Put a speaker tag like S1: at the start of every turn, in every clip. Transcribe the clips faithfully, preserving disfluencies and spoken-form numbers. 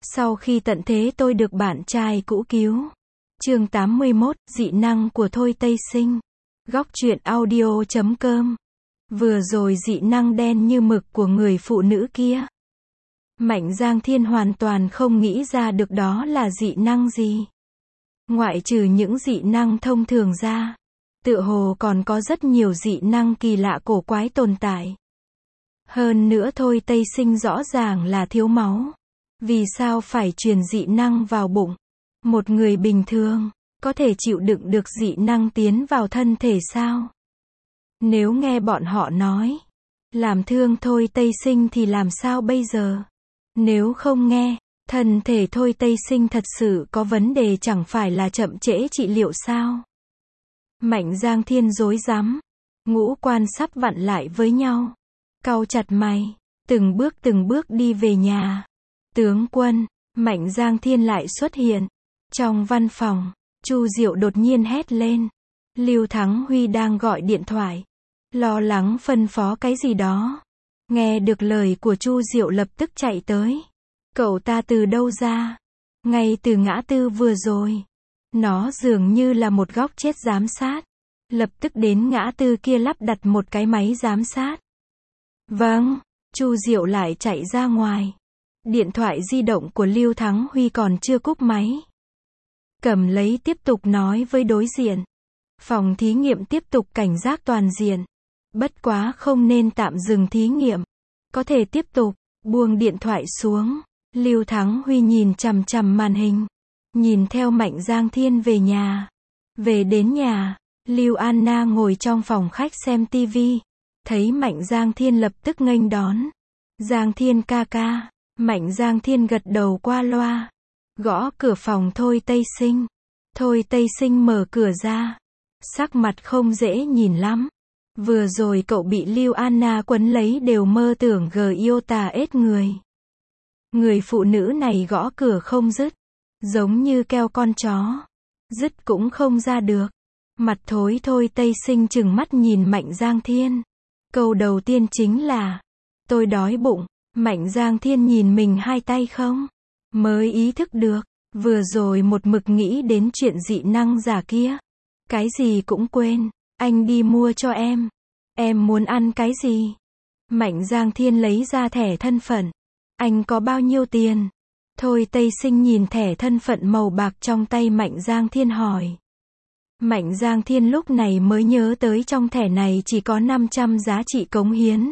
S1: Sau khi tận thế tôi được bạn trai cũ cứu. Chương tám mươi mốt, dị năng của Thôi Tây Sinh. Góc truyện audio chấm com. Vừa rồi dị năng đen như mực của người phụ nữ kia. Mạnh Giang Thiên hoàn toàn không nghĩ ra được đó là dị năng gì. Ngoại trừ những dị năng thông thường ra, tựa hồ còn có rất nhiều dị năng kỳ lạ cổ quái tồn tại. Hơn nữa Thôi Tây Sinh rõ ràng là thiếu máu. Vì sao phải truyền dị năng vào bụng? Một người bình thường, có thể chịu đựng được dị năng tiến vào thân thể sao? Nếu nghe bọn họ nói, làm thương Thôi Tây Sinh thì làm sao bây giờ? Nếu không nghe, thân thể Thôi Tây Sinh thật sự có vấn đề chẳng phải là chậm trễ trị liệu sao? Mạnh Giang Thiên rối rắm, ngũ quan sắp vặn lại với nhau. Cau chặt mày, từng bước từng bước đi về nhà. Tướng quân, Mạnh Giang Thiên lại xuất hiện. Trong văn phòng, Chu Diệu đột nhiên hét lên. Lưu Thắng Huy đang gọi điện thoại, lo lắng phân phó cái gì đó. Nghe được lời của Chu Diệu lập tức chạy tới. Cậu ta từ đâu ra? Ngay từ ngã tư vừa rồi. Nó dường như là một góc chết giám sát. Lập tức đến ngã tư kia lắp đặt một cái máy giám sát. Vâng, Chu Diệu lại chạy ra ngoài. Điện thoại di động của Lưu Thắng Huy còn chưa cúp máy. Cầm lấy tiếp tục nói với đối diện. Phòng thí nghiệm tiếp tục cảnh giác toàn diện. Bất quá không nên tạm dừng thí nghiệm. Có thể tiếp tục. Buông điện thoại xuống. Lưu Thắng Huy nhìn chằm chằm màn hình. Nhìn theo Mạnh Giang Thiên về nhà. Về đến nhà, Lưu Anna ngồi trong phòng khách xem tivi. Thấy Mạnh Giang Thiên lập tức nghênh đón. Giang Thiên ca ca. Mạnh Giang Thiên gật đầu qua loa. Gõ cửa phòng Thôi Tây Sinh. Thôi Tây Sinh mở cửa ra. Sắc mặt không dễ nhìn lắm. Vừa rồi cậu bị Lưu Anna quấn lấy đều mơ tưởng gờ yêu tà ết người. Người phụ nữ này gõ cửa không dứt. Giống như keo con chó. Dứt cũng không ra được. Mặt thối Thôi Tây Sinh chừng mắt nhìn Mạnh Giang Thiên. Câu đầu tiên chính là, tôi đói bụng. Mạnh Giang Thiên nhìn mình hai tay không? Mới ý thức được, vừa rồi một mực nghĩ đến chuyện dị năng giả kia. Cái gì cũng quên, anh đi mua cho em. Em muốn ăn cái gì? Mạnh Giang Thiên lấy ra thẻ thân phận. Anh có bao nhiêu tiền? Thôi Tây Sinh nhìn thẻ thân phận màu bạc trong tay Mạnh Giang Thiên hỏi. Mạnh Giang Thiên lúc này mới nhớ tới trong thẻ này chỉ có năm trăm giá trị cống hiến.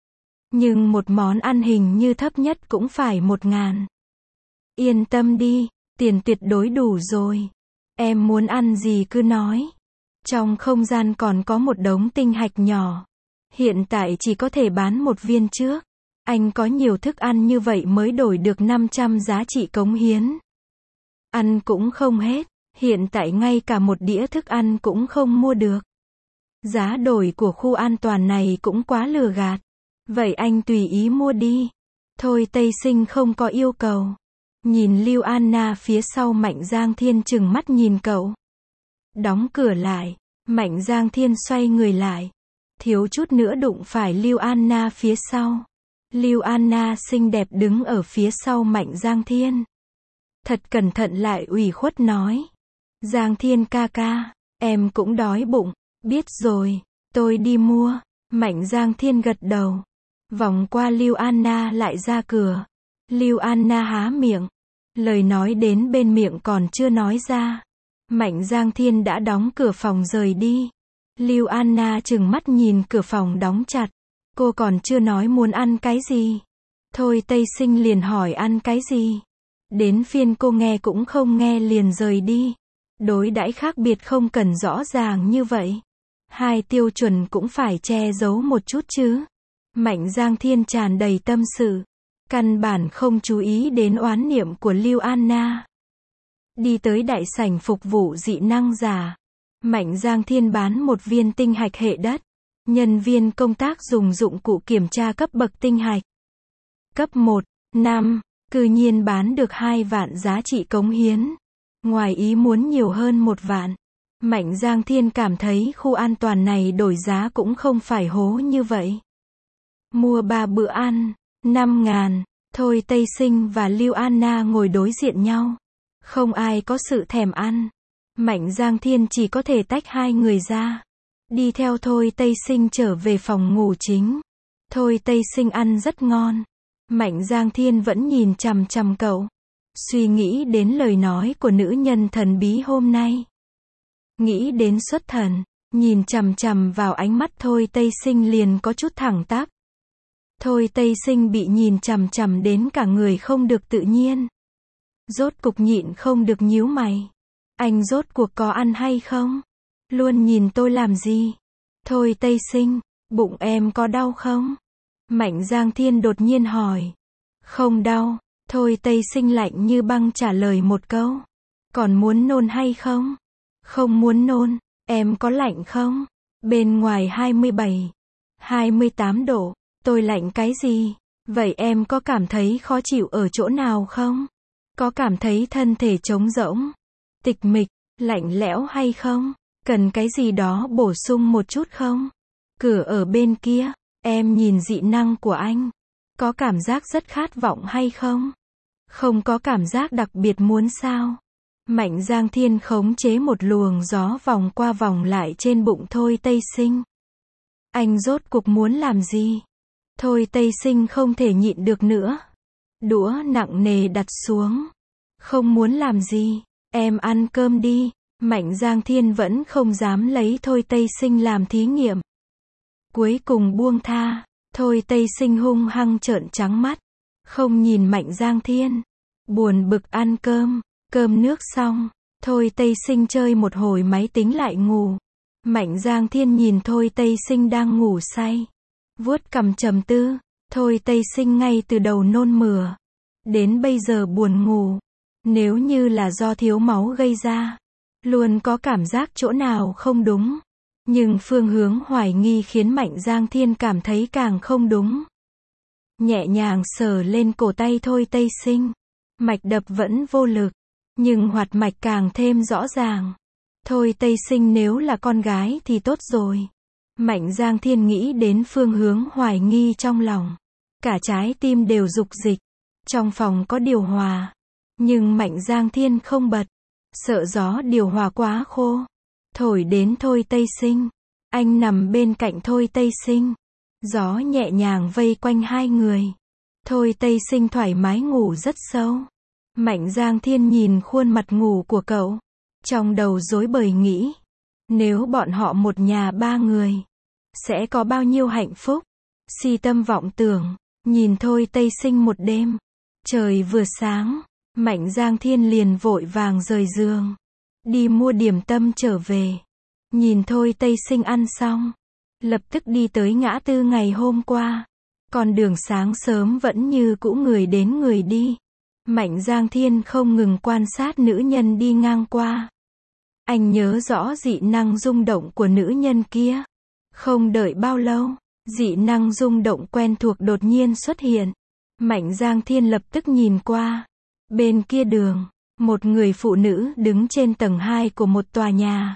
S1: Nhưng một món ăn hình như thấp nhất cũng phải một ngàn. Yên tâm đi, tiền tuyệt đối đủ rồi. Em muốn ăn gì cứ nói. Trong không gian còn có một đống tinh hạch nhỏ. Hiện tại chỉ có thể bán một viên trước. Anh có nhiều thức ăn như vậy mới đổi được năm trăm giá trị cống hiến. Ăn cũng không hết. Hiện tại ngay cả một đĩa thức ăn cũng không mua được. Giá đổi của khu an toàn này cũng quá lừa gạt. Vậy anh tùy ý mua đi. Thôi Tây Sinh không có yêu cầu. Nhìn Lưu Anna phía sau Mạnh Giang Thiên chừng mắt nhìn cậu. Đóng cửa lại. Mạnh Giang Thiên xoay người lại. Thiếu chút nữa đụng phải Lưu Anna phía sau. Lưu Anna xinh đẹp đứng ở phía sau Mạnh Giang Thiên. Thật cẩn thận lại ủy khuất nói. Giang Thiên ca ca, em cũng đói bụng. Biết rồi, tôi đi mua. Mạnh Giang Thiên gật đầu. Vòng qua Lưu Anna lại ra cửa. Lưu Anna há miệng. Lời nói đến bên miệng còn chưa nói ra. Mạnh Giang Thiên đã đóng cửa phòng rời đi. Lưu Anna chừng mắt nhìn cửa phòng đóng chặt. Cô còn chưa nói muốn ăn cái gì. Thôi Tây Sinh liền hỏi ăn cái gì. Đến phiên cô nghe cũng không nghe liền rời đi. Đối đãi khác biệt không cần rõ ràng như vậy. Hai tiêu chuẩn cũng phải che giấu một chút chứ. Mạnh Giang Thiên tràn đầy tâm sự. Căn bản không chú ý đến oán niệm của Lưu Anna. Đi tới đại sảnh phục vụ dị năng giả. Mạnh Giang Thiên bán một viên tinh hạch hệ đất. Nhân viên công tác dùng dụng cụ kiểm tra cấp bậc tinh hạch. Cấp một, năm, cư nhiên bán được hai vạn giá trị cống hiến. Ngoài ý muốn nhiều hơn một vạn. Mạnh Giang Thiên cảm thấy khu an toàn này đổi giá cũng không phải hố như vậy. Mua ba bữa ăn, năm ngàn. Thôi Tây Sinh và Lưu Anna ngồi đối diện nhau. Không ai có sự thèm ăn. Mạnh Giang Thiên chỉ có thể tách hai người ra. Đi theo Thôi Tây Sinh trở về phòng ngủ chính. Thôi Tây Sinh ăn rất ngon. Mạnh Giang Thiên vẫn nhìn chằm chằm cậu. Suy nghĩ đến lời nói của nữ nhân thần bí hôm nay. Nghĩ đến xuất thần. Nhìn chằm chằm vào ánh mắt Thôi Tây Sinh liền có chút thẳng tắp. Thôi Tây Sinh bị nhìn chằm chằm đến cả người không được tự nhiên. Rốt cục nhịn không được nhíu mày. Anh rốt cuộc có ăn hay không? Luôn nhìn tôi làm gì? Thôi Tây Sinh, bụng em có đau không? Mạnh Giang Thiên đột nhiên hỏi. Không đau. Thôi Tây Sinh lạnh như băng trả lời một câu. Còn muốn nôn hay không? Không muốn nôn. Em có lạnh không? Bên ngoài hai mươi bảy, hai mươi tám độ. Tôi lạnh cái gì? Vậy em có cảm thấy khó chịu ở chỗ nào không? Có cảm thấy thân thể trống rỗng, tịch mịch, lạnh lẽo hay không? Cần cái gì đó bổ sung một chút không? Cửa ở bên kia, em nhìn dị năng của anh. Có cảm giác rất khát vọng hay không? Không có cảm giác đặc biệt muốn sao? Mạnh Giang Thiên khống chế một luồng gió vòng qua vòng lại trên bụng Thôi Tây Sinh. Anh rốt cuộc muốn làm gì? Thôi Tây Sinh không thể nhịn được nữa. Đũa nặng nề đặt xuống. Không muốn làm gì? Em ăn cơm đi. Mạnh Giang Thiên vẫn không dám lấy Thôi Tây Sinh làm thí nghiệm. Cuối cùng buông tha. Thôi Tây Sinh hung hăng trợn trắng mắt. Không nhìn Mạnh Giang Thiên. Buồn bực ăn cơm. Cơm nước xong. Thôi Tây Sinh chơi một hồi máy tính lại ngủ. Mạnh Giang Thiên nhìn Thôi Tây Sinh đang ngủ say. Vuốt cằm trầm tư. Thôi Tây Sinh ngay từ đầu nôn mửa. Đến bây giờ buồn ngủ. Nếu như là do thiếu máu gây ra. Luôn có cảm giác chỗ nào không đúng. Nhưng phương hướng hoài nghi khiến Mạnh Giang Thiên cảm thấy càng không đúng. Nhẹ nhàng sờ lên cổ tay Thôi Tây Sinh. Mạch đập vẫn vô lực. Nhưng hoạt mạch càng thêm rõ ràng. Thôi Tây Sinh nếu là con gái thì tốt rồi. Mạnh Giang Thiên nghĩ đến phương hướng hoài nghi trong lòng. Cả trái tim đều rục dịch. Trong phòng có điều hòa. Nhưng Mạnh Giang Thiên không bật. Sợ gió điều hòa quá khô. Thổi đến Thôi Tây Sinh. Anh nằm bên cạnh Thôi Tây Sinh. Gió nhẹ nhàng vây quanh hai người. Thôi Tây Sinh thoải mái ngủ rất sâu. Mạnh Giang Thiên nhìn khuôn mặt ngủ của cậu. Trong đầu rối bời nghĩ. Nếu bọn họ một nhà ba người. Sẽ có bao nhiêu hạnh phúc. Si tâm vọng tưởng. Nhìn Thôi Tây Sinh một đêm. Trời vừa sáng. Mạnh Giang Thiên liền vội vàng rời giường. Đi mua điểm tâm trở về. Nhìn Thôi Tây Sinh ăn xong. Lập tức đi tới ngã tư ngày hôm qua. Con đường sáng sớm vẫn như cũ người đến người đi. Mạnh Giang Thiên không ngừng quan sát nữ nhân đi ngang qua. Anh nhớ rõ dị năng rung động của nữ nhân kia. Không đợi bao lâu, dị năng rung động quen thuộc đột nhiên xuất hiện. Mạnh Giang Thiên lập tức nhìn qua. Bên kia đường, một người phụ nữ đứng trên tầng hai của một tòa nhà.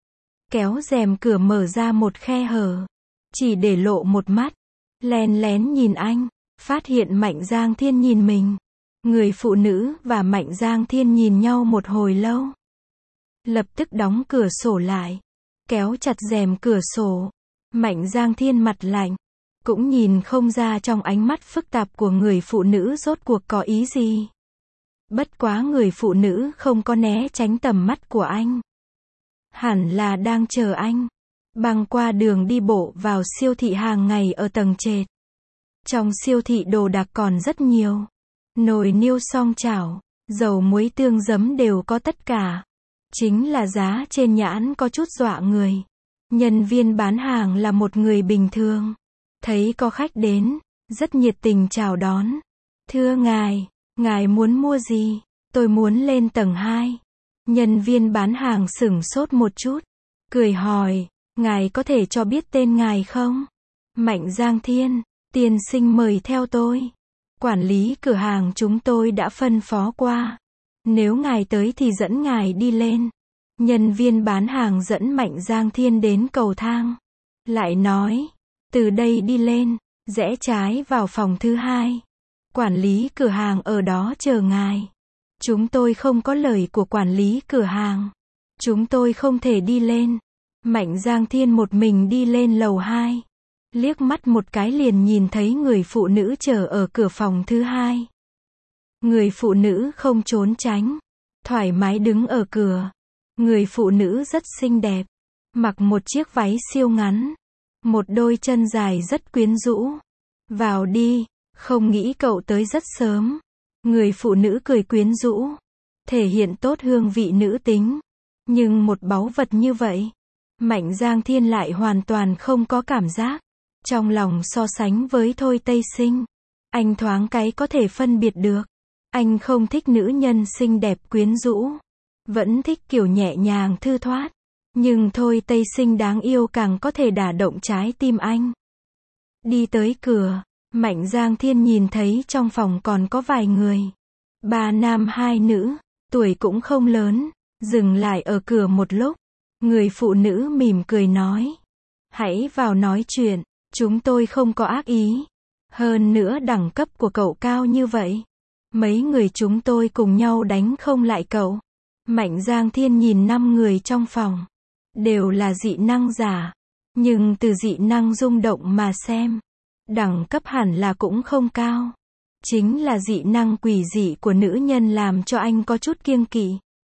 S1: Kéo rèm cửa mở ra một khe hở. Chỉ để lộ một mắt. Lén lén nhìn anh. Phát hiện Mạnh Giang Thiên nhìn mình. Người phụ nữ và Mạnh Giang Thiên nhìn nhau một hồi lâu. Lập tức đóng cửa sổ lại. Kéo chặt rèm cửa sổ. Mạnh Giang Thiên mặt lạnh. Cũng nhìn không ra trong ánh mắt phức tạp của người phụ nữ rốt cuộc có ý gì. Bất quá người phụ nữ không có né tránh tầm mắt của anh. Hẳn là đang chờ anh. Băng qua đường đi bộ vào siêu thị hàng ngày ở tầng trệt. Trong siêu thị đồ đạc còn rất nhiều. Nồi niêu song chảo, dầu muối tương giấm đều có tất cả. Chính là giá trên nhãn có chút dọa người. Nhân viên bán hàng là một người bình thường. Thấy có khách đến, rất nhiệt tình chào đón. Thưa ngài, ngài muốn mua gì? Tôi muốn lên tầng hai. Nhân viên bán hàng sửng sốt một chút. Cười hỏi, ngài có thể cho biết tên ngài không? Mạnh Giang Thiên, tiên sinh mời theo tôi. Quản lý cửa hàng chúng tôi đã phân phó qua. Nếu ngài tới thì dẫn ngài đi lên. Nhân viên bán hàng dẫn Mạnh Giang Thiên đến cầu thang. Lại nói, từ đây đi lên, rẽ trái vào phòng thứ hai. Quản lý cửa hàng ở đó chờ ngài. Chúng tôi không có lời của quản lý cửa hàng. Chúng tôi không thể đi lên. Mạnh Giang Thiên một mình đi lên lầu hai. Liếc mắt một cái liền nhìn thấy người phụ nữ chờ ở cửa phòng thứ hai. Người phụ nữ không trốn tránh. Thoải mái đứng ở cửa. Người phụ nữ rất xinh đẹp. Mặc một chiếc váy siêu ngắn. Một đôi chân dài rất quyến rũ. Vào đi, không nghĩ cậu tới rất sớm. Người phụ nữ cười quyến rũ. Thể hiện tốt hương vị nữ tính. Nhưng một báu vật như vậy, Mạnh Giang Thiên lại hoàn toàn không có cảm giác. Trong lòng so sánh với Thôi Tây Sinh, anh thoáng cái có thể phân biệt được. Anh không thích nữ nhân xinh đẹp quyến rũ. Vẫn thích kiểu nhẹ nhàng thư thoát. Nhưng Thôi Tây Sinh đáng yêu càng có thể đả động trái tim anh. Đi tới cửa, Mạnh Giang Thiên nhìn thấy trong phòng còn có vài người. Ba nam hai nữ, tuổi cũng không lớn, dừng lại ở cửa một lúc. Người phụ nữ mỉm cười nói. Hãy vào nói chuyện, chúng tôi không có ác ý. Hơn nữa đẳng cấp của cậu cao như vậy. Mấy người chúng tôi cùng nhau đánh không lại cậu. Mạnh Giang Thiên nhìn năm người trong phòng. Đều là dị năng giả. Nhưng từ dị năng rung động mà xem. Đẳng cấp hẳn là cũng không cao. Chính là dị năng quỷ dị của nữ nhân làm cho anh có chút kiêng kỵ.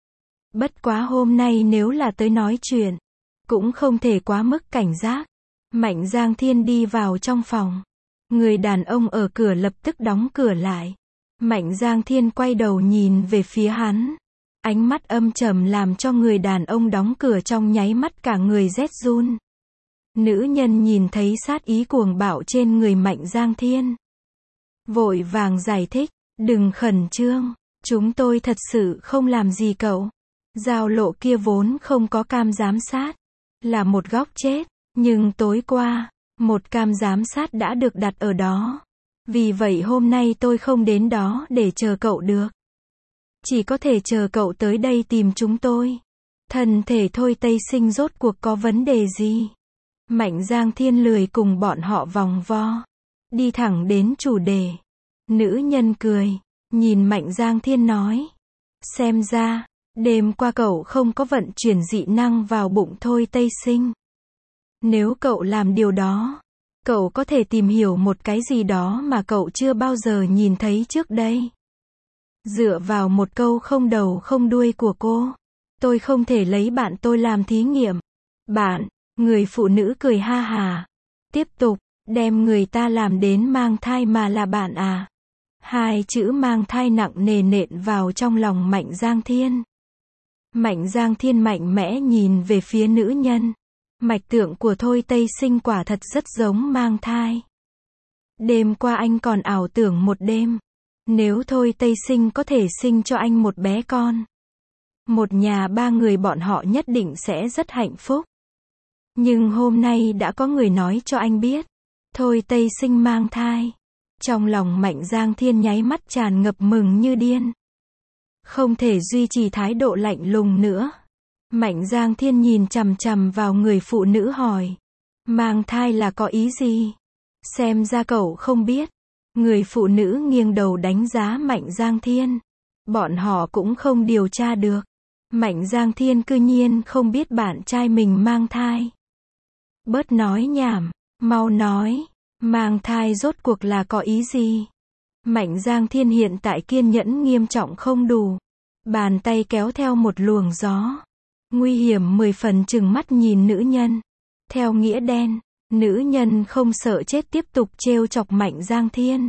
S1: Bất quá hôm nay nếu là tới nói chuyện, cũng không thể quá mức cảnh giác. Mạnh Giang Thiên đi vào trong phòng. Người đàn ông ở cửa lập tức đóng cửa lại. Mạnh Giang Thiên quay đầu nhìn về phía hắn. Ánh mắt âm trầm làm cho người đàn ông đóng cửa trong nháy mắt cả người rét run. Nữ nhân nhìn thấy sát ý cuồng bạo trên người Mạnh Giang Thiên. Vội vàng giải thích, đừng khẩn trương, chúng tôi thật sự không làm gì cậu. Giao lộ kia vốn không có cam giám sát, là một góc chết, nhưng tối qua, một cam giám sát đã được đặt ở đó. Vì vậy hôm nay tôi không đến đó để chờ cậu được. Chỉ có thể chờ cậu tới đây tìm chúng tôi. Thân thể Thôi Tây Sinh rốt cuộc có vấn đề gì? Mạnh Giang Thiên lười cùng bọn họ vòng vo. Đi thẳng đến chủ đề. Nữ nhân cười, nhìn Mạnh Giang Thiên nói. Xem ra, đêm qua cậu không có vận chuyển dị năng vào bụng Thôi Tây Sinh. Nếu cậu làm điều đó, cậu có thể tìm hiểu một cái gì đó mà cậu chưa bao giờ nhìn thấy trước đây. Dựa vào một câu không đầu không đuôi của cô, tôi không thể lấy bạn tôi làm thí nghiệm. Bạn, người phụ nữ cười ha hà. Tiếp tục, đem người ta làm đến mang thai mà là bạn à. Hai chữ mang thai nặng nề nện vào trong lòng Mạnh Giang Thiên. Mạnh Giang Thiên mạnh mẽ nhìn về phía nữ nhân. Mạch tượng của Thôi Tây Sinh quả thật rất giống mang thai. Đêm qua anh còn ảo tưởng một đêm. Nếu Thôi Tây Sinh có thể sinh cho anh một bé con. Một nhà ba người bọn họ nhất định sẽ rất hạnh phúc. Nhưng hôm nay đã có người nói cho anh biết. Thôi Tây Sinh mang thai. Trong lòng Mạnh Giang Thiên nháy mắt tràn ngập mừng như điên. Không thể duy trì thái độ lạnh lùng nữa. Mạnh Giang Thiên nhìn chằm chằm vào người phụ nữ hỏi. Mang thai là có ý gì? Xem ra cậu không biết. Người phụ nữ nghiêng đầu đánh giá Mạnh Giang Thiên. Bọn họ cũng không điều tra được. Mạnh Giang Thiên cư nhiên không biết bạn trai mình mang thai. Bớt nói nhảm, mau nói, mang thai rốt cuộc là có ý gì? Mạnh Giang Thiên hiện tại kiên nhẫn nghiêm trọng không đủ. Bàn tay kéo theo một luồng gió. Nguy hiểm mười phần trừng mắt nhìn nữ nhân. Theo nghĩa đen, nữ nhân không sợ chết tiếp tục trêu chọc Mạnh Giang Thiên.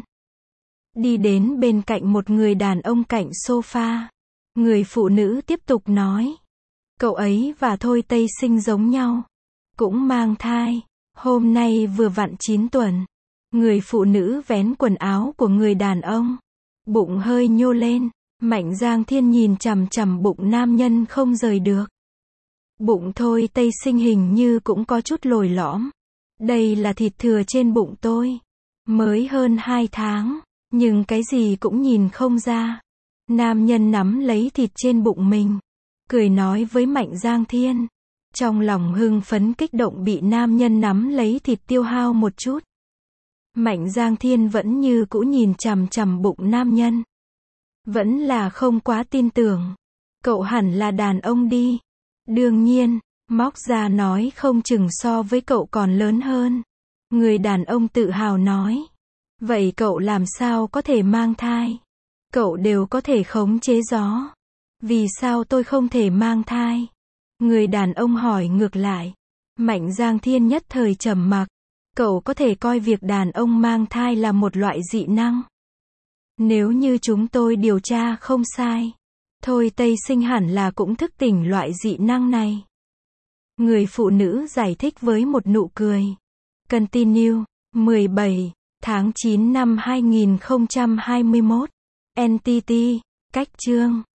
S1: Đi đến bên cạnh một người đàn ông cạnh sofa. Người phụ nữ tiếp tục nói. Cậu ấy và Thôi Tây Sinh giống nhau. Cũng mang thai. Hôm nay vừa vặn chín tuần. Người phụ nữ vén quần áo của người đàn ông. Bụng hơi nhô lên. Mạnh Giang Thiên nhìn chằm chằm bụng nam nhân không rời được. Bụng Thôi Tây Sinh hình như cũng có chút lồi lõm. Đây là thịt thừa trên bụng tôi. Mới hơn hai tháng. Nhưng cái gì cũng nhìn không ra. Nam nhân nắm lấy thịt trên bụng mình. Cười nói với Mạnh Giang Thiên. Trong lòng hưng phấn kích động bị nam nhân nắm lấy thịt tiêu hao một chút. Mạnh Giang Thiên vẫn như cũ nhìn chằm chằm bụng nam nhân. Vẫn là không quá tin tưởng. Cậu hẳn là đàn ông đi. Đương nhiên, móc ra nói không chừng so với cậu còn lớn hơn. Người đàn ông tự hào nói. Vậy cậu làm sao có thể mang thai? Cậu đều có thể khống chế gió. Vì sao tôi không thể mang thai? Người đàn ông hỏi ngược lại. Mạnh Giang Thiên nhất thời trầm mặc. Cậu có thể coi việc đàn ông mang thai là một loại dị năng. Nếu như chúng tôi điều tra không sai, Thôi Tây Sinh hẳn là cũng thức tỉnh loại dị năng này. Người phụ nữ giải thích với một nụ cười. Continue, mười bảy tháng chín năm hai nghìn không trăm hai mươi mốt. en tê tê, cách chương.